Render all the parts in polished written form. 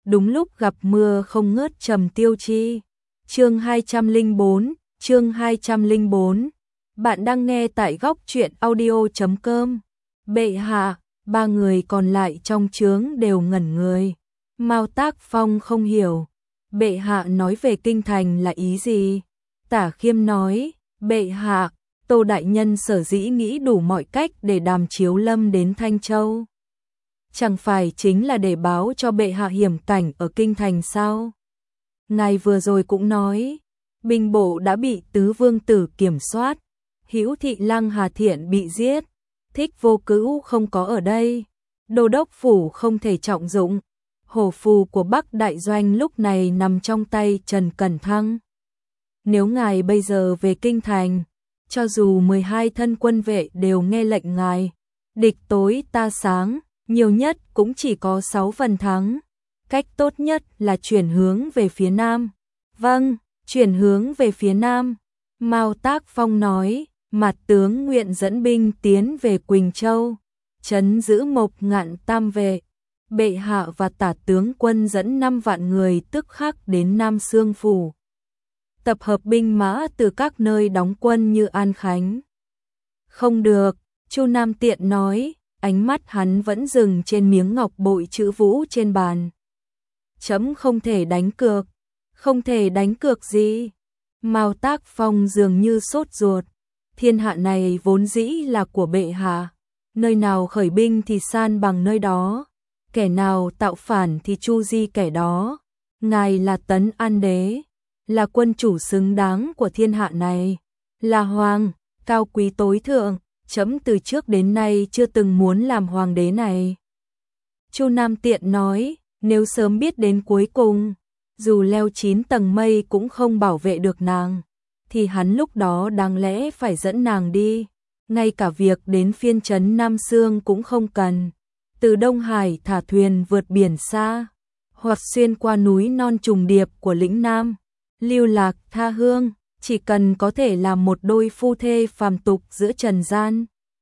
đúng lúc gặp mưa không ngớt trầm tiêu chi. Chương 204. Bạn đang nghe tại góc truyện audio.com. Bệ hạ, ba người còn lại trong trướng đều ngẩn người. Mao Tác Phong không hiểu, bệ hạ nói về kinh thành là ý gì? Tả Khiêm nói, bệ hạ, Tô đại nhân sở dĩ nghĩ đủ mọi cách để đàm Chiếu Lâm đến Thanh Châu. Chẳng phải chính là để báo cho bệ hạ hiểm cảnh ở kinh thành sao? Ngài vừa rồi cũng nói, binh bộ đã bị tứ vương tử kiểm soát, Hữu Thị Lăng Hà Thiện bị giết, Thích Vô Cữu không có ở đây, đô đốc phủ không thể trọng dụng, hổ phù của Bắc Đại Doanh lúc này nằm trong tay Trần Cẩn Thăng. Nếu ngài bây giờ về kinh thành, cho dù 12 thân quân vệ đều nghe lệnh ngài, địch tối ta sáng, nhiều nhất cũng chỉ có 6 phần thắng. Cách tốt nhất là chuyển hướng về phía nam. Vâng, chuyển hướng về phía nam. Mao Tác Phong nói, mặt tướng nguyện dẫn binh tiến về Quỳnh Châu, trấn giữ Mộc Ngạn Tam vệ. Bệ hạ và tả tướng quân dẫn 5 vạn người tức khắc đến Nam Xương Phủ, tập hợp binh mã từ các nơi đóng quân như An Khánh. Không được, Chu Nam Tiện nói, ánh mắt hắn vẫn dừng trên miếng ngọc bội chữ vũ trên bàn. Chấm không thể đánh cược. Không thể đánh cược gì? Mao Tác Phong dường như sốt ruột. Thiên hạ này vốn dĩ là của bệ hạ, nơi nào khởi binh thì san bằng nơi đó, kẻ nào tạo phản thì chu di kẻ đó. Ngài là Tấn An Đế, là quân chủ xứng đáng của thiên hạ này, là hoàng, cao quý tối thượng, chấm từ trước đến nay chưa từng muốn làm hoàng đế này. Chu Nam Tiện nói, nếu sớm biết đến cuối cùng, dù leo 9 tầng mây cũng không bảo vệ được nàng, thì hắn lúc đó đáng lẽ phải dẫn nàng đi, ngay cả việc đến phiên trấn Nam Xương cũng không cần. Từ Đông Hải thả thuyền vượt biển xa, hoặc xuyên qua núi non trùng điệp của lĩnh Nam, lưu lạc tha hương, chỉ cần có thể làm một đôi phu thê phàm tục giữa trần gian.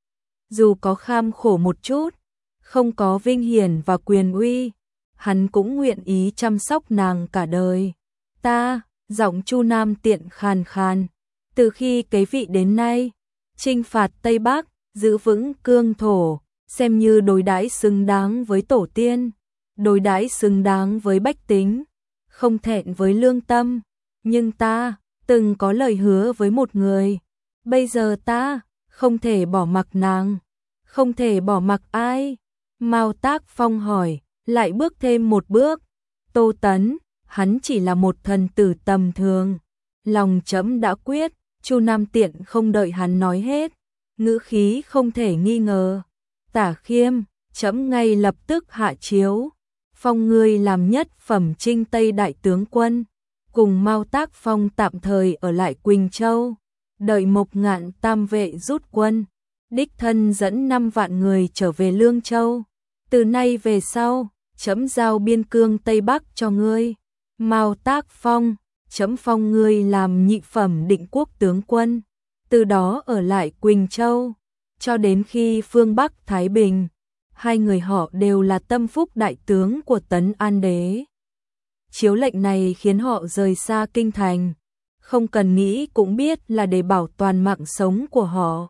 Dù có kham khổ một chút, không có vinh hiển và quyền uy, hắn cũng nguyện ý chăm sóc nàng cả đời. Ta, giọng Chu Nam Tiện khàn khàn, từ khi kế vị đến nay, chinh phạt Tây Bắc, giữ vững cương thổ, xem như đối đãi xứng đáng với tổ tiên, đối đãi xứng đáng với bách tính, không thẹn với lương tâm. Nhưng ta từng có lời hứa với một người, bây giờ ta không thể bỏ mặc nàng. Không thể bỏ mặc ai? Mao Tác Phong hỏi, lại bước thêm một bước. Tô Tấn, hắn chỉ là một thần tử tầm thường. Lòng chấm đã quyết. Chu Nam Tiện không đợi hắn nói hết, ngữ khí không thể nghi ngờ. Tả Khiêm, chấm ngay lập tức hạ chiếu, phong ngươi làm nhất phẩm Trinh Tây đại tướng quân, cùng Mao Tác Phong tạm thời ở lại Quỳnh Châu, đợi Mộc Ngạn Tam vệ rút quân, đích thân dẫn 5 vạn người trở về Lương Châu. Từ nay về sau, chấm giao biên cương Tây Bắc cho ngươi. Mao Tác Phong, chấm phong ngươi làm nhị phẩm Định Quốc tướng quân, từ đó ở lại Quỳnh Châu, cho đến khi phương Bắc thái bình. Hai người họ đều là tâm phúc đại tướng của Tấn An Đế. Chiếu lệnh này khiến họ rời xa kinh thành, không cần nghĩ cũng biết là để bảo toàn mạng sống của họ.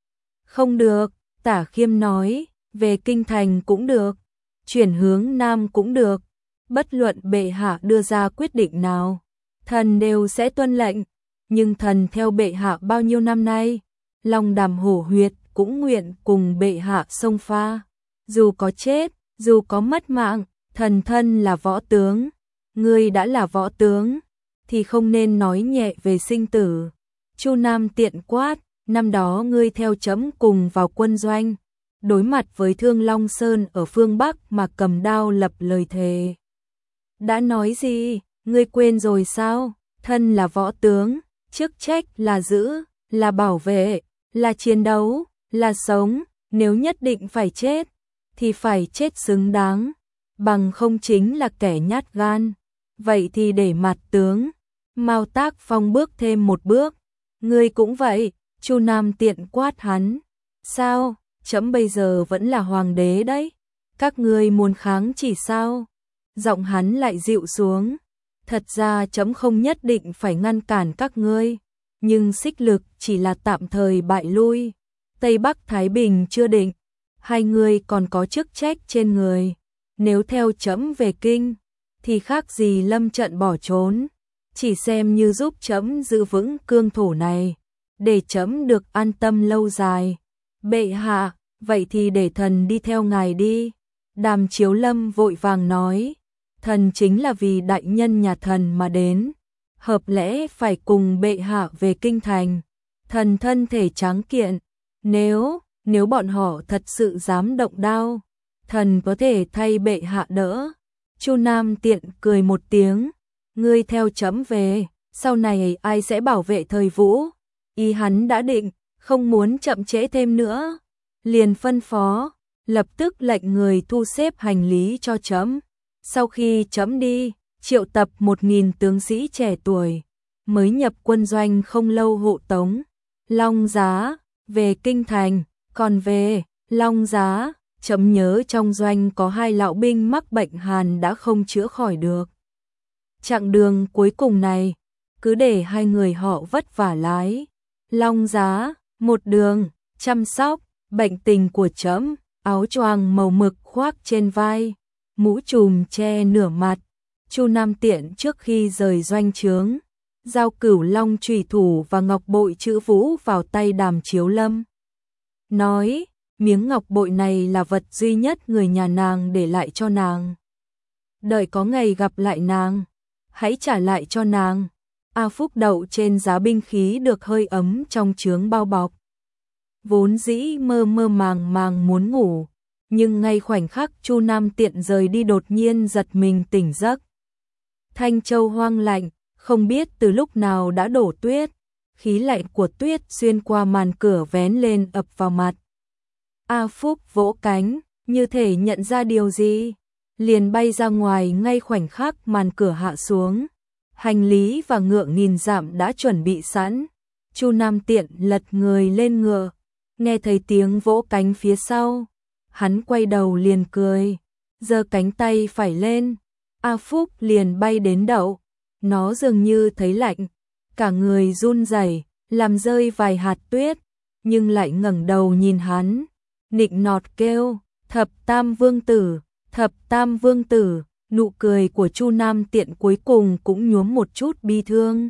Không được, Tả Khiêm nói, về kinh thành cũng được, chuyển hướng nam cũng được, bất luận bệ hạ đưa ra quyết định nào, thần đều sẽ tuân lệnh. Nhưng thần theo bệ hạ bao nhiêu năm nay, lòng đàm hổ huyệt cũng nguyện cùng bệ hạ xông pha. Dù có chết, dù có mất mạng, thần thân là võ tướng. Ngươi đã là võ tướng, thì không nên nói nhẹ về sinh tử. Chu Nam Tiện quát, năm đó ngươi theo chấm cùng vào quân doanh, đối mặt với Thương Long Sơn ở phương Bắc mà cầm đao lập lời thề. Đã nói gì, ngươi quên rồi sao? Thân là võ tướng, chức trách là giữ, là bảo vệ, là chiến đấu, là sống. Nếu nhất định phải chết, thì phải chết xứng đáng, bằng không chính là kẻ nhát gan. Vậy thì để mặt tướng. Mao Tác Phong bước thêm một bước. Ngươi cũng vậy. Chu Nam Tiện quát hắn. Sao, chấm bây giờ vẫn là hoàng đế đấy, các ngươi muốn kháng chỉ sao? giọng hắn lại dịu xuống. Thật ra trẫm không nhất định phải ngăn cản các ngươi, nhưng xích lực chỉ là tạm thời bại lui. Tây Bắc Thái Bình chưa định, hai người còn có chức trách trên người. Nếu theo trẫm về kinh, thì khác gì lâm trận bỏ trốn. Chỉ xem như giúp trẫm giữ vững cương thổ này, để trẫm được an tâm lâu dài. Bệ hạ, vậy thì để thần đi theo ngài đi. Đàm Chiếu Lâm vội vàng nói, thần chính là vì đại nhân nhà thần mà đến, hợp lẽ phải cùng bệ hạ về kinh thành. Thần thân thể tráng kiện, nếu bọn họ thật sự dám động đao, thần có thể thay bệ hạ đỡ. Chu Nam Tiện cười một tiếng, ngươi theo trẫm về, sau này ai sẽ bảo vệ Thời Vũ? Ý hắn đã định, không muốn chậm trễ thêm nữa, liền phân phó, lập tức lệnh người thu xếp hành lý cho trẫm. Sau khi trẫm đi, triệu tập 1000 tướng sĩ trẻ tuổi, mới nhập quân doanh không lâu hộ tống Long Giá về kinh thành. Còn về Long Giá, trẫm nhớ trong doanh có 2 lão binh mắc bệnh hàn đã không chữa khỏi được. Chặng đường cuối cùng này, cứ để 2 người họ vất vả lái. Long Giá, một đường chăm sóc bệnh tình của trẫm, áo choàng màu mực khoác trên vai, mũ trùm che nửa mặt. Chu Nam Tiện trước khi rời doanh trướng, giao Cửu Long chủy thủ và ngọc bội chữ vũ vào tay Đàm Chiếu Lâm. Nói, miếng ngọc bội này là vật duy nhất người nhà nàng để lại cho nàng. Đợi có ngày gặp lại nàng, hãy trả lại cho nàng. A Phúc đậu trên giá binh khí được hơi ấm trong trướng bao bọc. Vốn dĩ mơ mơ màng màng muốn ngủ, nhưng ngay khoảnh khắc Chu Nam Tiện rời đi đột nhiên giật mình tỉnh giấc. Thanh Châu hoang lạnh, không biết từ lúc nào đã đổ tuyết, khí lạnh của tuyết xuyên qua màn cửa vén lên ập vào mặt. A Phúc vỗ cánh, như thể nhận ra điều gì, liền bay ra ngoài ngay khoảnh khắc màn cửa hạ xuống. Hành lý và ngựa nghìn dặm đã chuẩn bị sẵn. Chu Nam Tiện lật người lên ngựa, nghe thấy tiếng vỗ cánh phía sau, hắn quay đầu liền cười, giơ cánh tay phải lên, A Phúc liền bay đến đậu. Nó dường như thấy lạnh, cả người run rẩy, làm rơi vài hạt tuyết, nhưng lại ngẩng đầu nhìn hắn, nịnh nọt kêu, Thập Tam Vương Tử, Thập Tam Vương Tử. Nụ cười của Chu Nam Tiện cuối cùng cũng nhuốm một chút bi thương.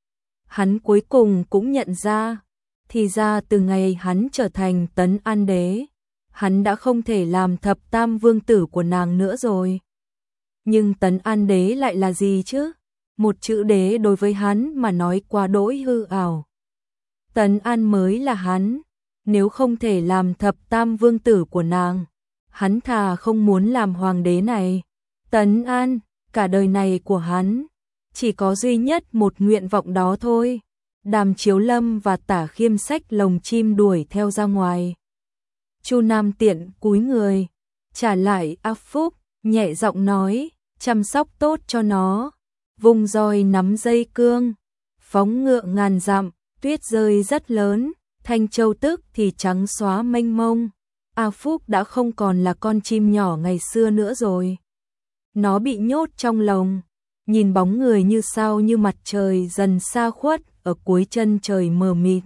Hắn cuối cùng cũng nhận ra, thì ra từ ngày hắn trở thành Tấn An Đế, hắn đã không thể làm Thập Tam Vương Tử của nàng nữa rồi. Nhưng Tấn An Đế lại là gì chứ? Một chữ đế đối với hắn mà nói quá đỗi hư ảo. Tấn An mới là hắn, nếu không thể làm Thập Tam Vương Tử của nàng, hắn thà không muốn làm hoàng đế này. Tấn An, cả đời này của hắn, chỉ có duy nhất một nguyện vọng đó thôi. Đàm Chiếu Lâm và Tả Khiêm xách lồng chim đuổi theo ra ngoài. Chu Nam Tiện cúi người, trả lại A Phúc, nhẹ giọng nói, chăm sóc tốt cho nó. Vùng roi nắm dây cương, phóng ngựa ngàn dặm, tuyết rơi rất lớn, Thanh Châu tức thì trắng xóa mênh mông. A Phúc đã không còn là con chim nhỏ ngày xưa nữa rồi. Nó bị nhốt trong lồng, nhìn bóng người như sao như mặt trời dần xa khuất ở cuối chân trời mờ mịt.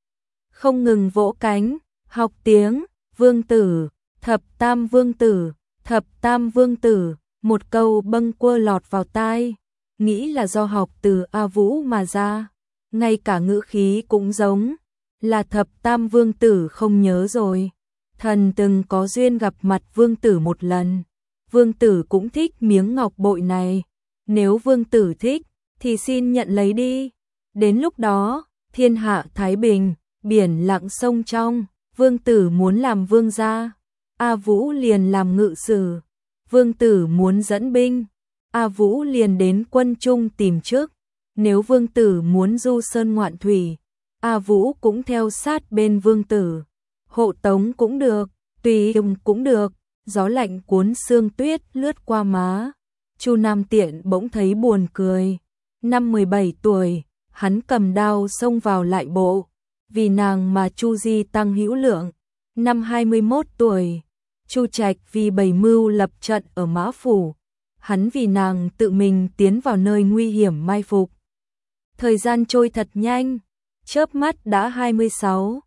Không ngừng vỗ cánh, học tiếng, Vương Tử, Thập Tam Vương Tử, Thập Tam Vương Tử, một câu bâng quơ lọt vào tai, nghĩ là do học từ A Vũ mà ra, ngay cả ngữ khí cũng giống, là Thập Tam Vương Tử không nhớ rồi. Thần từng có duyên gặp mặt Vương Tử một lần. Vương Tử cũng thích miếng ngọc bội này, nếu Vương Tử thích, thì xin nhận lấy đi. Đến lúc đó, thiên hạ thái bình, biển lặng sông trong, Vương Tử muốn làm vương gia, A Vũ liền làm ngự sử. Vương Tử muốn dẫn binh, A Vũ liền đến quân trung tìm chức. Nếu Vương Tử muốn du sơn ngoạn thủy, A Vũ cũng theo sát bên Vương Tử. Hộ tống cũng được, tùy tùng cũng được. Gió lạnh cuốn sương tuyết lướt qua má. Chu Nam Tiện bỗng thấy buồn cười. Năm 17 tuổi, hắn cầm đao xông vào lại bộ, vì nàng mà Chu Di tăng hữu lượng. Năm 21 tuổi, Chu Trạch vì bày mưu lập trận ở Mã Phủ, hắn vì nàng tự mình tiến vào nơi nguy hiểm mai phục. Thời gian trôi thật nhanh, chớp mắt đã 26,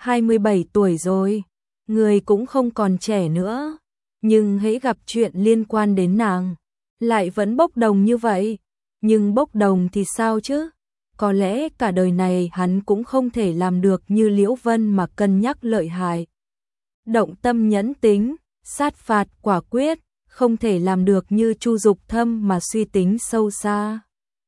27 tuổi rồi, người cũng không còn trẻ nữa, nhưng hễ gặp chuyện liên quan đến nàng, lại vẫn bốc đồng như vậy. Nhưng bốc đồng thì sao chứ? Có lẽ cả đời này hắn cũng không thể làm được như Liễu Vân mà cân nhắc lợi hại. Động tâm nhẫn tính, sát phạt quả quyết, không thể làm được như Chu Dục Thâm mà suy tính sâu xa.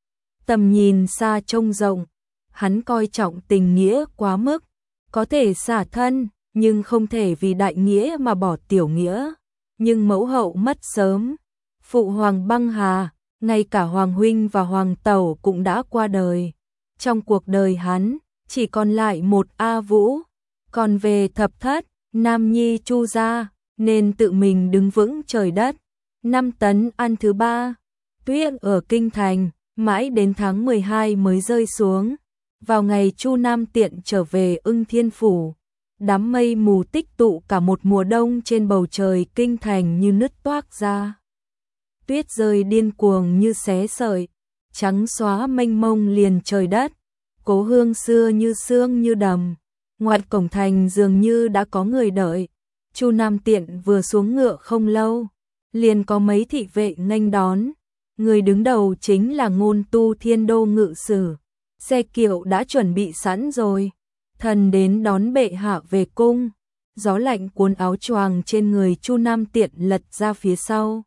Tầm nhìn xa trông rộng, hắn coi trọng tình nghĩa quá mức, có thể xả thân, nhưng không thể vì đại nghĩa mà bỏ tiểu nghĩa. Nhưng mẫu hậu mất sớm, phụ hoàng băng hà, ngay cả hoàng huynh và hoàng tẩu cũng đã qua đời. Trong cuộc đời hắn, chỉ còn lại một A Vũ, còn về thập thất, Nam Nhi Chu gia, nên tự mình đứng vững trời đất. 5 tấn ăn thứ 3, tuyết ở kinh thành, mãi đến tháng 12 mới rơi xuống. Vào ngày Chu Nam Tiện trở về Ưng Thiên Phủ, đám mây mù tích tụ cả một mùa đông trên bầu trời kinh thành như nứt toác ra. Tuyết rơi điên cuồng như xé sợi, trắng xóa mênh mông liền trời đất, cố hương xưa như sương như đầm. Ngoại cổng thành dường như đã có người đợi. Chu Nam Tiện vừa xuống ngựa không lâu, liền có mấy thị vệ nghênh đón. Người đứng đầu chính là Ngôn Tu Thiên Đô ngự sử. Xe kiệu đã chuẩn bị sẵn rồi. Thần đến đón bệ hạ về cung. Gió lạnh cuốn áo choàng trên người Chu Nam Tiện lật ra phía sau.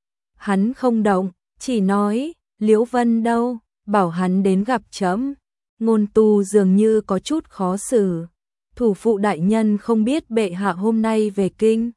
Hắn không động, chỉ nói, Liễu Vân đâu, bảo hắn đến gặp trẫm. Ngôn Tu dường như có chút khó xử. Thủ phụ đại nhân không biết bệ hạ hôm nay về kinh,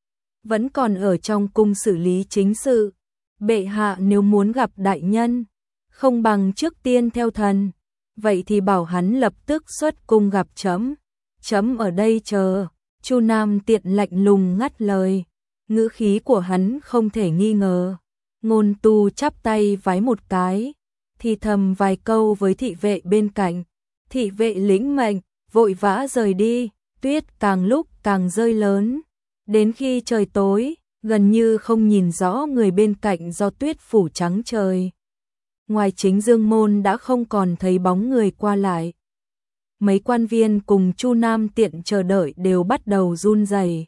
vẫn còn ở trong cung xử lý chính sự. Bệ hạ nếu muốn gặp đại nhân, không bằng trước tiên theo thần, vậy thì bảo hắn lập tức xuất cung gặp trẫm. Trẫm ở đây chờ. Chu Nam Tiện lạnh lùng ngắt lời, ngữ khí của hắn không thể nghi ngờ. Ngôn Tu chắp tay vái một cái, thì thầm vài câu với thị vệ bên cạnh. Thị vệ lĩnh mệnh, vội vã rời đi. Tuyết càng lúc càng rơi lớn, đến khi trời tối, gần như không nhìn rõ người bên cạnh do tuyết phủ trắng trời. Ngoài chính dương môn đã không còn thấy bóng người qua lại. Mấy quan viên cùng Chu Nam Tiện chờ đợi đều bắt đầu run rẩy.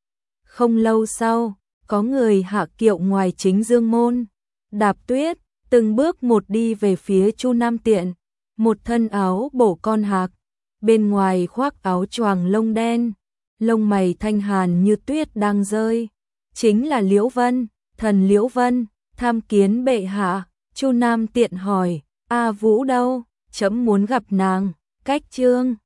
Không lâu sau, có người hạ kiệu ngoài chính dương môn, đạp tuyết, từng bước một đi về phía Chu Nam Tiện. Một thân áo bổ con hạc, bên ngoài khoác áo choàng lông đen, lông mày thanh hàn như tuyết đang rơi. Chính là Liễu Vân, thần Liễu Vân, tham kiến bệ hạ. Chu Nam Tiện hỏi, A Vũ đâu? Trẫm muốn gặp nàng. Cách chương